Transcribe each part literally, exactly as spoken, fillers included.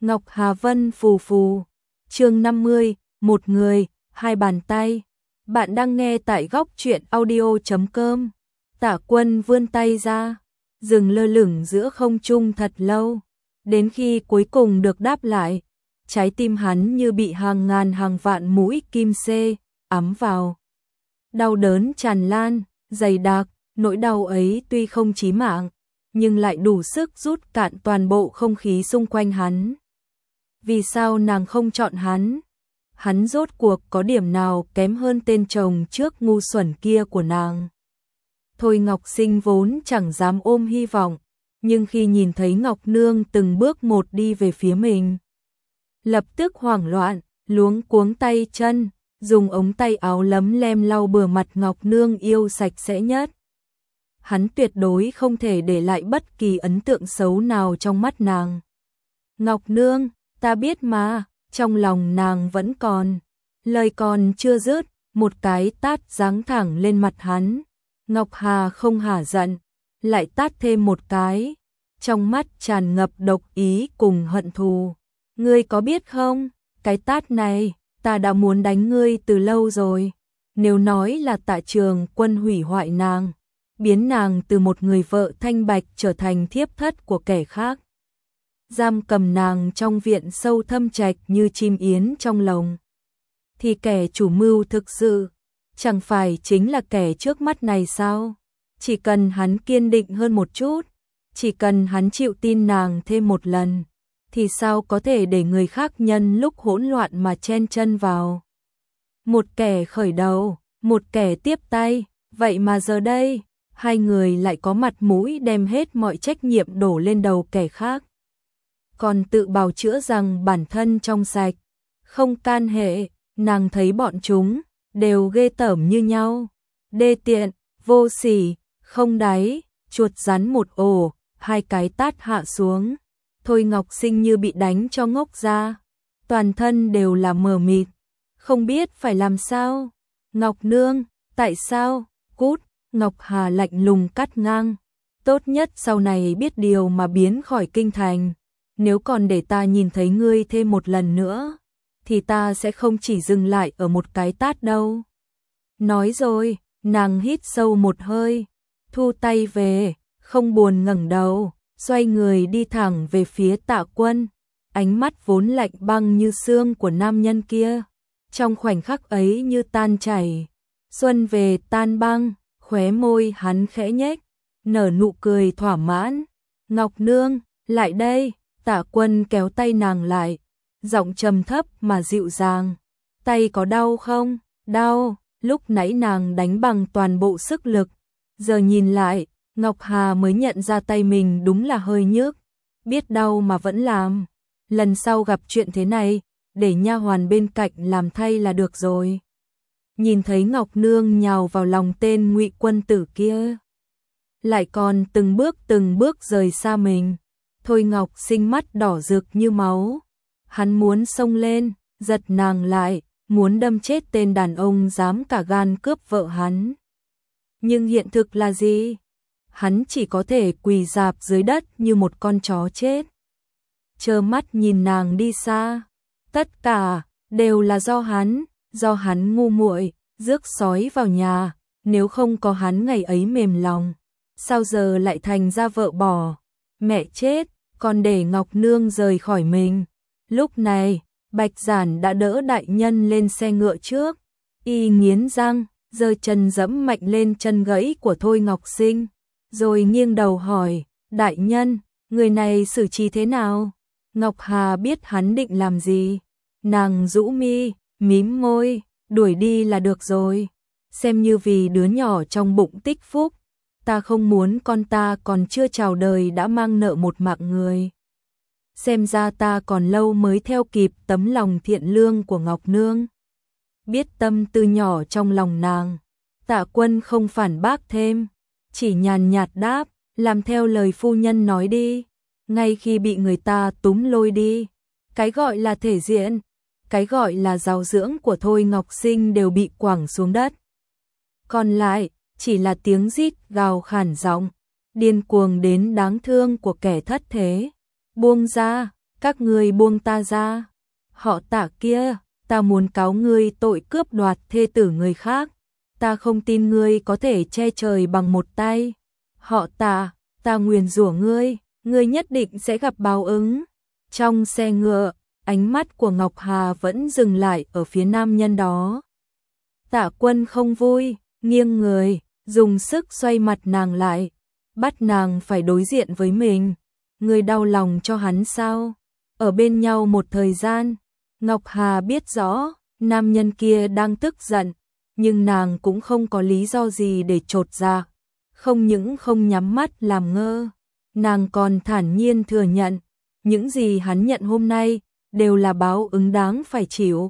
Ngọc Hà Vân phù phù. Chương năm mươi, một người, hai bàn tay. Bạn đang nghe tại góc truyện audio chấm com. Tạ Quân vươn tay ra, dừng lơ lửng giữa không trung thật lâu, đến khi cuối cùng được đáp lại, trái tim hắn như bị hàng ngàn hàng vạn mũi kim xê ắm vào. Đau đớn tràn lan, dày đặc, nỗi đau ấy tuy không chí mạng, nhưng lại đủ sức rút cạn toàn bộ không khí xung quanh hắn. Vì sao nàng không chọn hắn? Hắn rốt cuộc có điểm nào kém hơn tên chồng trước ngu xuẩn kia của nàng? Thôi Ngọc Sinh vốn chẳng dám ôm hy vọng, nhưng khi nhìn thấy Ngọc Nương từng bước một đi về phía mình, lập tức hoảng loạn, luống cuống tay chân, dùng ống tay áo lấm lem lau bừa mặt Ngọc Nương yêu sạch sẽ nhất. Hắn tuyệt đối không thể để lại bất kỳ ấn tượng xấu nào trong mắt nàng. Ngọc Nương, ta biết mà, trong lòng nàng vẫn còn. Lời còn chưa dứt, một cái tát giáng thẳng lên mặt hắn. Ngọc Hà không hả giận, lại tát thêm một cái, trong mắt tràn ngập độc ý cùng hận thù. Ngươi có biết không, cái tát này, ta đã muốn đánh ngươi từ lâu rồi. Nếu nói là Tạ Trường Quân hủy hoại nàng, biến nàng từ một người vợ thanh bạch trở thành thiếp thất của kẻ khác, giam cầm nàng trong viện sâu thâm trạch như chim yến trong lồng, thì kẻ chủ mưu thực sự chẳng phải chính là kẻ trước mắt này sao? Chỉ cần hắn kiên định hơn một chút, chỉ cần hắn chịu tin nàng thêm một lần, thì sao có thể để người khác nhân lúc hỗn loạn mà chen chân vào? Một kẻ khởi đầu, một kẻ tiếp tay, vậy mà giờ đây, hai người lại có mặt mũi đem hết mọi trách nhiệm đổ lên đầu kẻ khác, còn tự bào chữa rằng bản thân trong sạch, không can hệ. Nàng thấy bọn chúng đều ghê tởm như nhau, đê tiện, vô sỉ, không đáy, chuột rắn một ổ, hai cái tát hạ xuống. Thôi Ngọc Sinh như bị đánh cho ngốc ra, toàn thân đều là mờ mịt, không biết phải làm sao. Ngọc Nương, tại sao? Cút! Ngọc Hà lạnh lùng cắt ngang. Tốt nhất sau này biết điều mà biến khỏi kinh thành. Nếu còn để ta nhìn thấy ngươi thêm một lần nữa, thì ta sẽ không chỉ dừng lại ở một cái tát đâu. Nói rồi, nàng hít sâu một hơi, thu tay về, không buồn ngẩng đầu, xoay người đi thẳng về phía Tạ Quân. Ánh mắt vốn lạnh băng như xương của nam nhân kia, trong khoảnh khắc ấy như tan chảy. Xuân về tan băng, khóe môi hắn khẽ nhếch, nở nụ cười thỏa mãn. Ngọc Nương, lại đây. Tạ Quân kéo tay nàng lại, giọng trầm thấp mà dịu dàng. Tay có đau không? Đau. Lúc nãy nàng đánh bằng toàn bộ sức lực, giờ nhìn lại, Ngọc Hà mới nhận ra tay mình đúng là hơi nhức. Biết đau mà vẫn làm. Lần sau gặp chuyện thế này, để nha hoàn bên cạnh làm thay là được rồi. Nhìn thấy Ngọc Nương nhào vào lòng tên Ngụy Quân tử kia, lại còn từng bước từng bước rời xa mình, Thôi Ngọc Sinh mắt đỏ rực như máu. Hắn muốn xông lên, giật nàng lại, muốn đâm chết tên đàn ông dám cả gan cướp vợ hắn. Nhưng hiện thực là gì? Hắn chỉ có thể quỳ rạp dưới đất như một con chó chết, trơ mắt nhìn nàng đi xa. Tất cả đều là do hắn, do hắn ngu muội, rước sói vào nhà. Nếu không có hắn ngày ấy mềm lòng, sao giờ lại thành ra vợ bỏ? Mẹ chết, còn để Ngọc Nương rời khỏi mình. Lúc này, Bạch Giản đã đỡ đại nhân lên xe ngựa trước, y nghiến răng, giơ chân dẫm mạnh lên chân gãy của Thôi Ngọc Sinh, rồi nghiêng đầu hỏi, đại nhân, người này xử trí thế nào? Ngọc Hà biết hắn định làm gì, nàng rũ mi, mím môi, đuổi đi là được rồi, xem như vì đứa nhỏ trong bụng tích phúc. Ta không muốn con ta còn chưa chào đời đã mang nợ một mạng người. Xem ra ta còn lâu mới theo kịp tấm lòng thiện lương của Ngọc Nương. Biết tâm tư nhỏ trong lòng nàng, Tạ Quân không phản bác thêm, chỉ nhàn nhạt đáp, làm theo lời phu nhân nói đi. Ngay khi bị người ta túm lôi đi, cái gọi là thể diện, cái gọi là giáo dưỡng của Thôi Ngọc Sinh đều bị quẳng xuống đất. Còn lại, chỉ là tiếng rít gào khản giọng, điên cuồng đến đáng thương của kẻ thất thế. Buông ra, các ngươi buông ta ra. Họ Tạ kia, ta muốn cáo ngươi tội cướp đoạt thê tử người khác. Ta không tin ngươi có thể che trời bằng một tay. Họ Tạ, ta nguyền rủa ngươi, ngươi nhất định sẽ gặp báo ứng. Trong xe ngựa, ánh mắt của Ngọc Hà vẫn dừng lại ở phía nam nhân đó. Tạ Quân không vui, nghiêng người, dùng sức xoay mặt nàng lại, bắt nàng phải đối diện với mình. Ngươi đau lòng cho hắn sao? Ở bên nhau một thời gian, Ngọc Hà biết rõ, nam nhân kia đang tức giận, nhưng nàng cũng không có lý do gì để chột dạ. Không những không nhắm mắt làm ngơ, nàng còn thản nhiên thừa nhận, những gì hắn nhận hôm nay đều là báo ứng đáng phải chịu.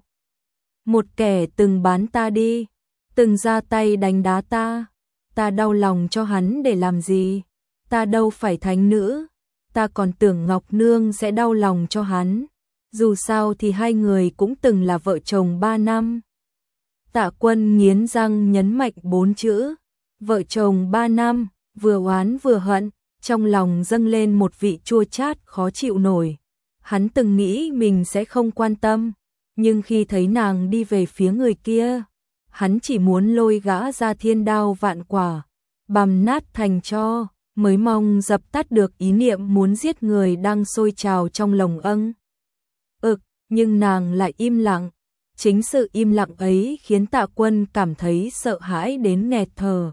Một kẻ từng bán ta đi, từng ra tay đánh đá ta, ta đau lòng cho hắn để làm gì? Ta đâu phải thánh nữ, ta còn tưởng Ngọc Nương sẽ đau lòng cho hắn. Dù sao thì hai người cũng từng là vợ chồng ba năm. Tạ Quân nghiến răng nhấn mạnh bốn chữ, vợ chồng ba năm, vừa oán vừa hận, trong lòng dâng lên một vị chua chát khó chịu nổi. Hắn từng nghĩ mình sẽ không quan tâm, nhưng khi thấy nàng đi về phía người kia, hắn chỉ muốn lôi gã ra thiên đao vạn quả, bằm nát thành tro, mới mong dập tắt được ý niệm muốn giết người đang sôi trào trong lòng âng. Ực, nhưng nàng lại im lặng. Chính sự im lặng ấy khiến Tạ Quân cảm thấy sợ hãi đến nghẹt thở.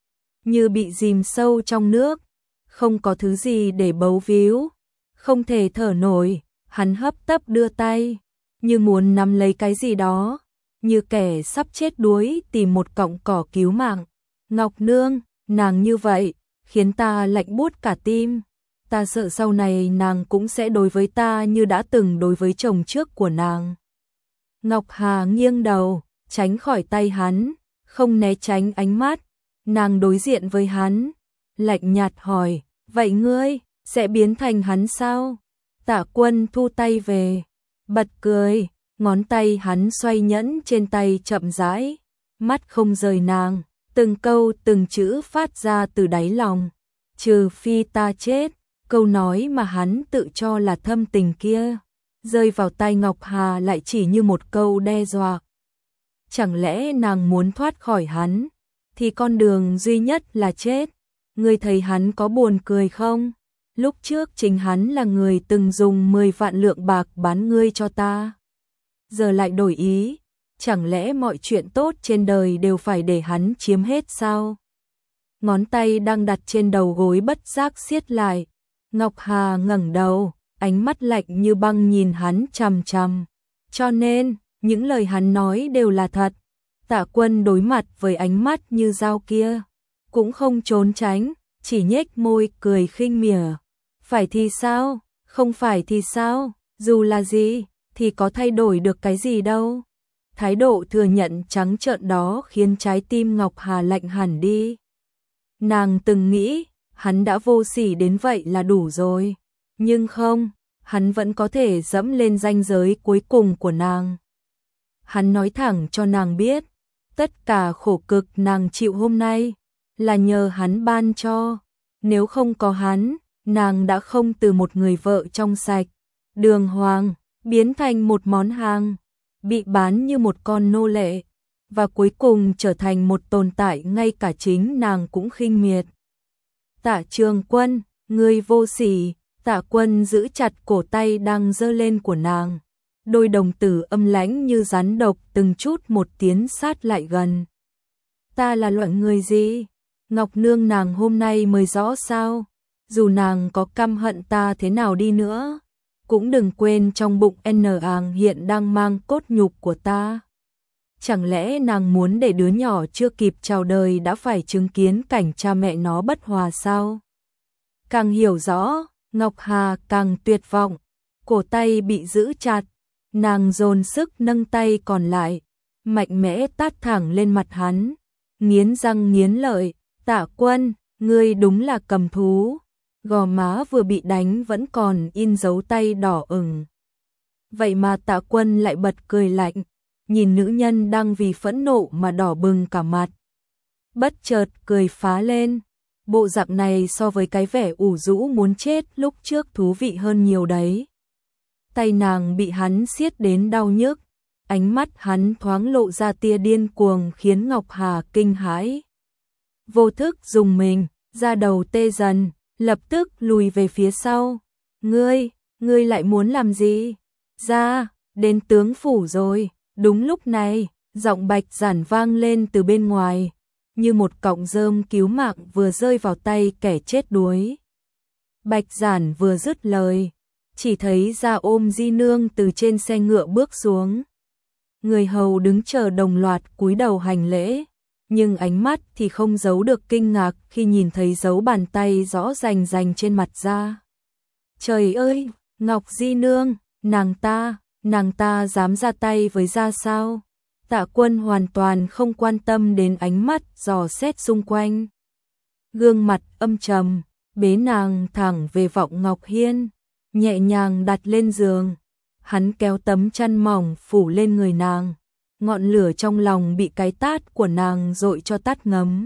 Như bị dìm sâu trong nước, không có thứ gì để bấu víu, không thể thở nổi, hắn hấp tấp đưa tay, như muốn nắm lấy cái gì đó, như kẻ sắp chết đuối tìm một cọng cỏ cứu mạng. Ngọc Nương, nàng như vậy, khiến ta lạnh buốt cả tim. Ta sợ sau này nàng cũng sẽ đối với ta như đã từng đối với chồng trước của nàng. Ngọc Hà nghiêng đầu, tránh khỏi tay hắn, không né tránh ánh mắt. Nàng đối diện với hắn, lạnh nhạt hỏi, vậy ngươi, sẽ biến thành hắn sao? Tạ Quân thu tay về, bật cười, ngón tay hắn xoay nhẫn trên tay chậm rãi, mắt không rời nàng, từng câu từng chữ phát ra từ đáy lòng. Trừ phi ta chết, câu nói mà hắn tự cho là thâm tình kia, rơi vào tai Ngọc Hà lại chỉ như một câu đe dọa. Chẳng lẽ nàng muốn thoát khỏi hắn, thì con đường duy nhất là chết? Ngươi thấy hắn có buồn cười không? Lúc trước chính hắn là người từng dùng mười vạn lượng bạc bán ngươi cho ta. Giờ lại đổi ý, chẳng lẽ mọi chuyện tốt trên đời đều phải để hắn chiếm hết sao? Ngón tay đang đặt trên đầu gối bất giác siết lại. Ngọc Hà ngẩng đầu, ánh mắt lạnh như băng nhìn hắn chằm chằm. Cho nên, những lời hắn nói đều là thật. Tạ Quân đối mặt với ánh mắt như dao kia, cũng không trốn tránh, chỉ nhếch môi cười khinh mỉa. Phải thì sao, không phải thì sao, dù là gì, thì có thay đổi được cái gì đâu. Thái độ thừa nhận trắng trợn đó khiến trái tim Ngọc Hà lạnh hẳn đi. Nàng từng nghĩ, hắn đã vô sỉ đến vậy là đủ rồi. Nhưng không, hắn vẫn có thể dẫm lên ranh giới cuối cùng của nàng. Hắn nói thẳng cho nàng biết, tất cả khổ cực nàng chịu hôm nay là nhờ hắn ban cho. Nếu không có hắn, nàng đã không từ một người vợ trong sạch, đường hoàng, biến thành một món hàng, bị bán như một con nô lệ, và cuối cùng trở thành một tồn tại ngay cả chính nàng cũng khinh miệt. Tạ Trường Quân, ngươi vô sỉ. Tạ Quân giữ chặt cổ tay đang giơ lên của nàng, đôi đồng tử âm lãnh như rắn độc từng chút một tiến sát lại gần. Ta là loại người gì? Ngọc Nương nàng hôm nay mới rõ sao? Dù nàng có căm hận ta thế nào đi nữa, cũng đừng quên trong bụng N àng hiện đang mang cốt nhục của ta. Chẳng lẽ nàng muốn để đứa nhỏ chưa kịp chào đời đã phải chứng kiến cảnh cha mẹ nó bất hòa sao? Càng hiểu rõ, Ngọc Hà càng tuyệt vọng, cổ tay bị giữ chặt, nàng dồn sức nâng tay còn lại, mạnh mẽ tát thẳng lên mặt hắn, nghiến răng nghiến lợi. Tạ Quân, ngươi đúng là cầm thú. Gò má vừa bị đánh vẫn còn in dấu tay đỏ ửng. Vậy mà Tạ Quân lại bật cười lạnh, nhìn nữ nhân đang vì phẫn nộ mà đỏ bừng cả mặt. Bất chợt cười phá lên, bộ dạng này so với cái vẻ ủ rũ muốn chết lúc trước thú vị hơn nhiều đấy. tay nàng bị hắn siết đến đau nhức, ánh mắt hắn thoáng lộ ra tia điên cuồng khiến Ngọc Hà kinh hãi. Vô thức dùng mình, da đầu tê dần, lập tức lùi về phía sau. Ngươi, ngươi lại muốn làm gì? Ra, đến tướng phủ rồi. Đúng lúc này, giọng Bạch Giản vang lên từ bên ngoài, như một cọng rơm cứu mạng vừa rơi vào tay kẻ chết đuối. Bạch Giản vừa dứt lời, chỉ thấy Gia ôm Di Nương từ trên xe ngựa bước xuống. Người hầu đứng chờ đồng loạt cúi đầu hành lễ, nhưng ánh mắt thì không giấu được kinh ngạc khi nhìn thấy dấu bàn tay rõ rành rành trên mặt Gia. Trời ơi, Ngọc Di Nương, nàng ta, nàng ta dám ra tay với Gia sao? Tạ Quân hoàn toàn không quan tâm đến ánh mắt dò xét xung quanh. Gương mặt âm trầm, bế nàng thẳng về Vọng Ngọc Hiên, nhẹ nhàng đặt lên giường. Hắn kéo tấm chăn mỏng phủ lên người nàng, ngọn lửa trong lòng bị cái tát của nàng dội cho tắt ngấm.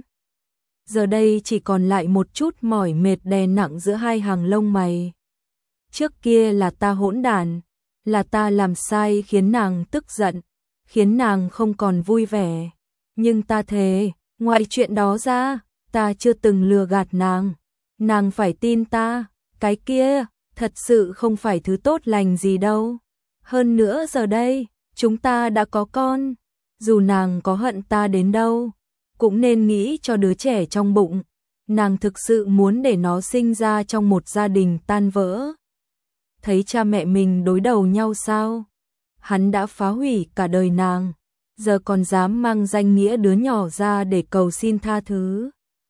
Giờ đây chỉ còn lại một chút mỏi mệt đè nặng giữa hai hàng lông mày. Trước kia là ta hỗn đản, là ta làm sai khiến nàng tức giận, khiến nàng không còn vui vẻ. Nhưng ta thề, ngoài chuyện đó ra, ta chưa từng lừa gạt nàng. Nàng phải tin ta, cái kia, thật sự không phải thứ tốt lành gì đâu. Hơn nữa giờ đây, chúng ta đã có con, dù nàng có hận ta đến đâu, cũng nên nghĩ cho đứa trẻ trong bụng. Nàng thực sự muốn để nó sinh ra trong một gia đình tan vỡ. Thấy cha mẹ mình đối đầu nhau sao? Hắn đã phá hủy cả đời nàng, giờ còn dám mang danh nghĩa đứa nhỏ ra để cầu xin tha thứ.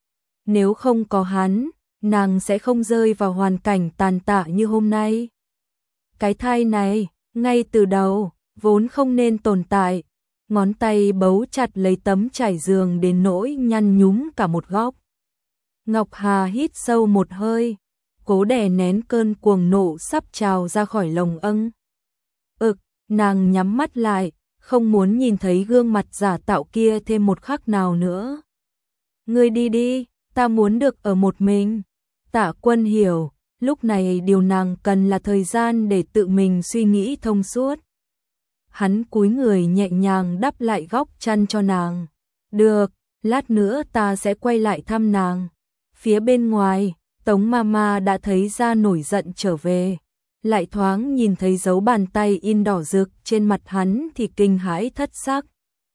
Nếu không có hắn, nàng sẽ không rơi vào hoàn cảnh tàn tạ như hôm nay. Cái thai này, ngay từ đầu, vốn không nên tồn tại. Ngón tay bấu chặt lấy tấm trải giường đến nỗi nhăn nhúm cả một góc. Ngọc Hà hít sâu một hơi, cố đè nén cơn cuồng nộ sắp trào ra khỏi lồng âng. Ực, nàng nhắm mắt lại, không muốn nhìn thấy gương mặt giả tạo kia thêm một khắc nào nữa. Ngươi đi đi, ta muốn được ở một mình. Tạ Quân hiểu, lúc này điều nàng cần là thời gian để tự mình suy nghĩ thông suốt. Hắn cúi người nhẹ nhàng đắp lại góc chăn cho nàng. Được, lát nữa ta sẽ quay lại thăm nàng. Phía bên ngoài, Tống Mama đã thấy Gia nổi giận trở về. Lại thoáng nhìn thấy dấu bàn tay in đỏ rực trên mặt hắn thì kinh hãi thất sắc.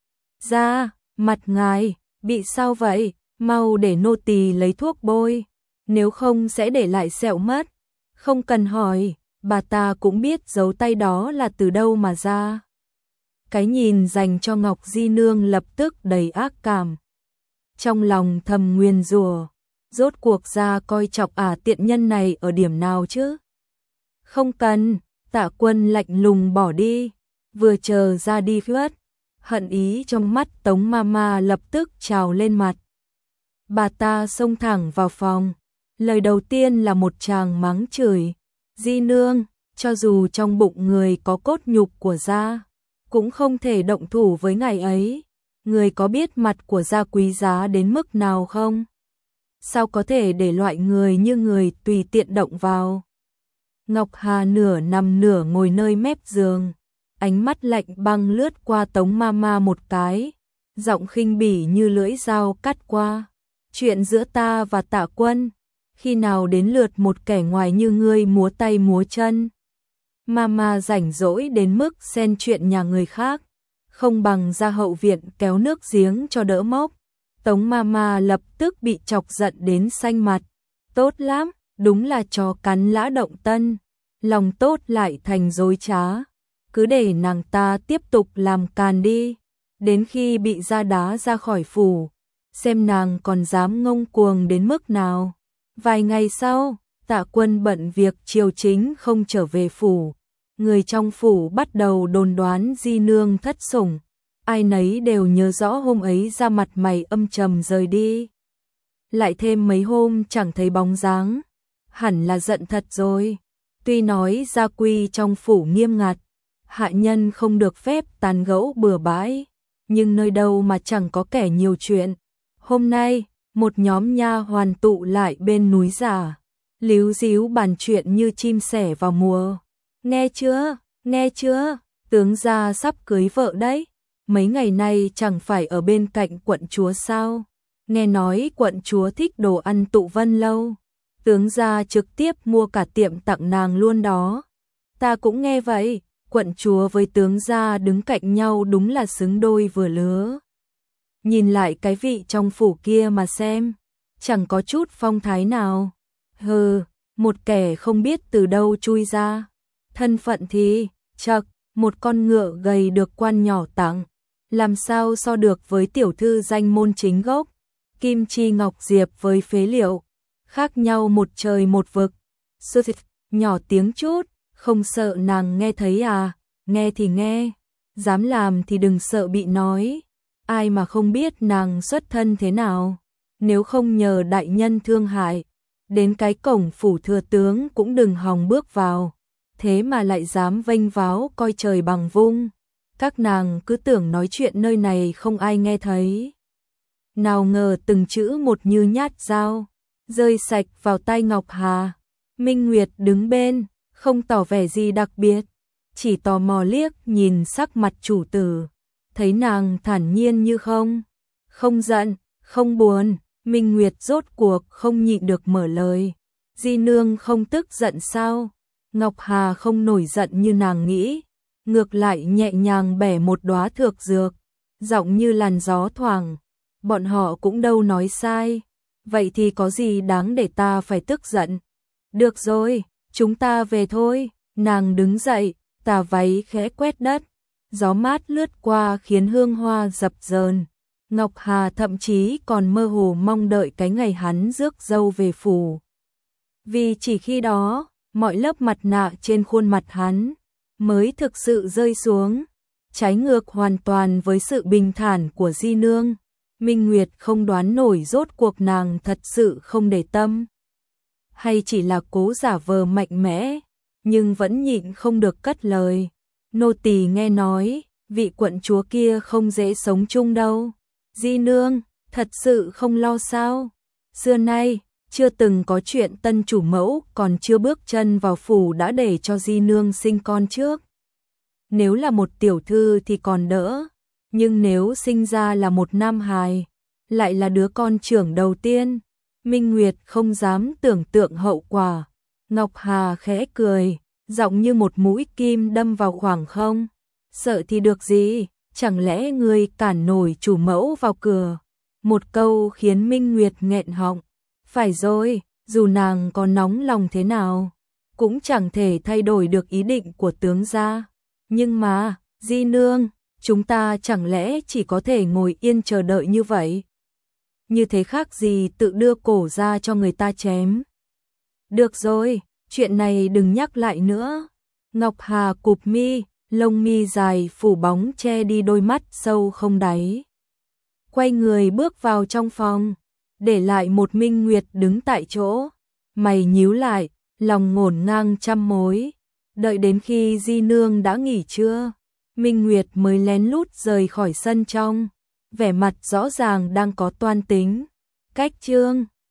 Gia, mặt ngài, bị sao vậy? Mau để nô tỳ lấy thuốc bôi, nếu không sẽ để lại sẹo mất. Không cần hỏi, bà ta cũng biết dấu tay đó là từ đâu mà ra. Cái nhìn dành cho Ngọc Di Nương lập tức đầy ác cảm. Trong lòng thầm nguyền rủa, rốt cuộc Gia coi chọc ả tiện nhân này ở điểm nào chứ? Không cần, Tạ Quân lạnh lùng bỏ đi, vừa chờ Gia đi khuất, hận ý trong mắt Tống Mama lập tức trào lên mặt. Bà ta xông thẳng vào phòng, lời đầu tiên là một tràng mắng chửi. Di Nương, cho dù trong bụng người có cốt nhục của Gia, cũng không thể động thủ với ngài ấy. Người có biết mặt của Gia quý giá đến mức nào không? Sao có thể để loại người như người tùy tiện động vào? Ngọc Hà nửa nằm nửa ngồi nơi mép giường, ánh mắt lạnh băng lướt qua Tống Mama một cái, giọng khinh bỉ như lưỡi dao cắt qua. Chuyện giữa ta và Tạ Quân, khi nào đến lượt một kẻ ngoài như ngươi múa tay múa chân? Mama rảnh rỗi đến mức xen chuyện nhà người khác, không bằng ra hậu viện kéo nước giếng cho đỡ mốc. Tống Mama lập tức bị chọc giận đến xanh mặt. Tốt lắm, đúng là chó cắn lã động tân, lòng tốt lại thành dối trá. Cứ để nàng ta tiếp tục làm càn đi, đến khi bị Gia đá ra khỏi phủ, xem nàng còn dám ngông cuồng đến mức nào. Vài ngày sau, Tạ Quân bận việc triều chính không trở về phủ. Người trong phủ bắt đầu đồn đoán Di Nương thất sủng. Ai nấy đều nhớ rõ hôm ấy Gia mặt mày âm trầm rời đi. Lại thêm mấy hôm chẳng thấy bóng dáng, hẳn là giận thật rồi. Tuy nói gia quy trong phủ nghiêm ngặt, hạ nhân không được phép tàn gẫu bừa bãi, nhưng nơi đâu mà chẳng có kẻ nhiều chuyện. Hôm nay, một nhóm nha hoàn tụ lại bên núi giả, líu díu bàn chuyện như chim sẻ vào mùa. Nghe chưa, nghe chưa, tướng gia sắp cưới vợ đấy. Mấy ngày nay chẳng phải ở bên cạnh quận chúa sao? Nghe nói quận chúa thích đồ ăn tụ vân lâu. Tướng gia trực tiếp mua cả tiệm tặng nàng luôn đó. Ta cũng nghe vậy, quận chúa với tướng gia đứng cạnh nhau đúng là xứng đôi vừa lứa. Nhìn lại cái vị trong phủ kia mà xem, chẳng có chút phong thái nào. Hừ, một kẻ không biết từ đâu chui ra. Thân phận thì, chậc, một con ngựa gầy được quan nhỏ tặng. Làm sao so được với tiểu thư danh môn chính gốc. Kim chi ngọc diệp với phế liệu, khác nhau một trời một vực. Sư thịt, nhỏ tiếng chút, không sợ nàng nghe thấy à, nghe thì nghe, dám làm thì đừng sợ bị nói. Ai mà không biết nàng xuất thân thế nào, nếu không nhờ đại nhân thương hại, đến cái cổng phủ thừa tướng cũng đừng hòng bước vào, thế mà lại dám vênh váo coi trời bằng vung. Các nàng cứ tưởng nói chuyện nơi này không ai nghe thấy. Nào ngờ từng chữ một như nhát dao, rơi sạch vào tay Ngọc Hà. Minh Nguyệt đứng bên, không tỏ vẻ gì đặc biệt, chỉ tò mò liếc nhìn sắc mặt chủ tử. Thấy nàng thản nhiên như không, không giận, không buồn, Minh Nguyệt rốt cuộc không nhịn được mở lời. Di nương không tức giận sao? Ngọc Hà không nổi giận như nàng nghĩ, ngược lại nhẹ nhàng bẻ một đóa thược dược, giọng như làn gió thoảng. Bọn họ cũng đâu nói sai, vậy thì có gì đáng để ta phải tức giận? Được rồi, chúng ta về thôi. Nàng đứng dậy, tà váy khẽ quét đất, gió mát lướt qua khiến hương hoa dập dờn. Ngọc Hà thậm chí còn mơ hồ mong đợi cái ngày hắn rước dâu về phủ. Vì chỉ khi đó, mọi lớp mặt nạ trên khuôn mặt hắn mới thực sự rơi xuống, trái ngược hoàn toàn với sự bình thản của Di nương. Minh Nguyệt không đoán nổi rốt cuộc nàng thật sự không để tâm, hay chỉ là cố giả vờ mạnh mẽ, nhưng vẫn nhịn không được cất lời. Nô tỳ nghe nói, vị quận chúa kia không dễ sống chung đâu. Di nương, thật sự không lo sao? Xưa nay, chưa từng có chuyện tân chủ mẫu còn chưa bước chân vào phủ đã để cho Di nương sinh con trước. Nếu là một tiểu thư thì còn đỡ, nhưng nếu sinh ra là một nam hài, lại là đứa con trưởng đầu tiên, Minh Nguyệt không dám tưởng tượng hậu quả. Ngọc Hà khẽ cười, giọng như một mũi kim đâm vào khoảng không. Sợ thì được gì, chẳng lẽ người cản nổi chủ mẫu vào cửa? Một câu khiến Minh Nguyệt nghẹn họng. Phải rồi, dù nàng có nóng lòng thế nào, cũng chẳng thể thay đổi được ý định của tướng gia. Nhưng mà, Di nương, chúng ta chẳng lẽ chỉ có thể ngồi yên chờ đợi như vậy? Như thế khác gì tự đưa cổ ra cho người ta chém. Được rồi, chuyện này đừng nhắc lại nữa. Ngọc Hà cụp mi, lông mi dài phủ bóng che đi đôi mắt sâu không đáy. Quay người bước vào trong phòng, để lại một Minh Nguyệt đứng tại chỗ. Mày nhíu lại, lòng ngổn ngang trăm mối. Đợi đến khi Di nương đã nghỉ trưa, Minh Nguyệt mới lén lút rời khỏi sân trong, vẻ mặt rõ ràng đang có toan tính. Cách chương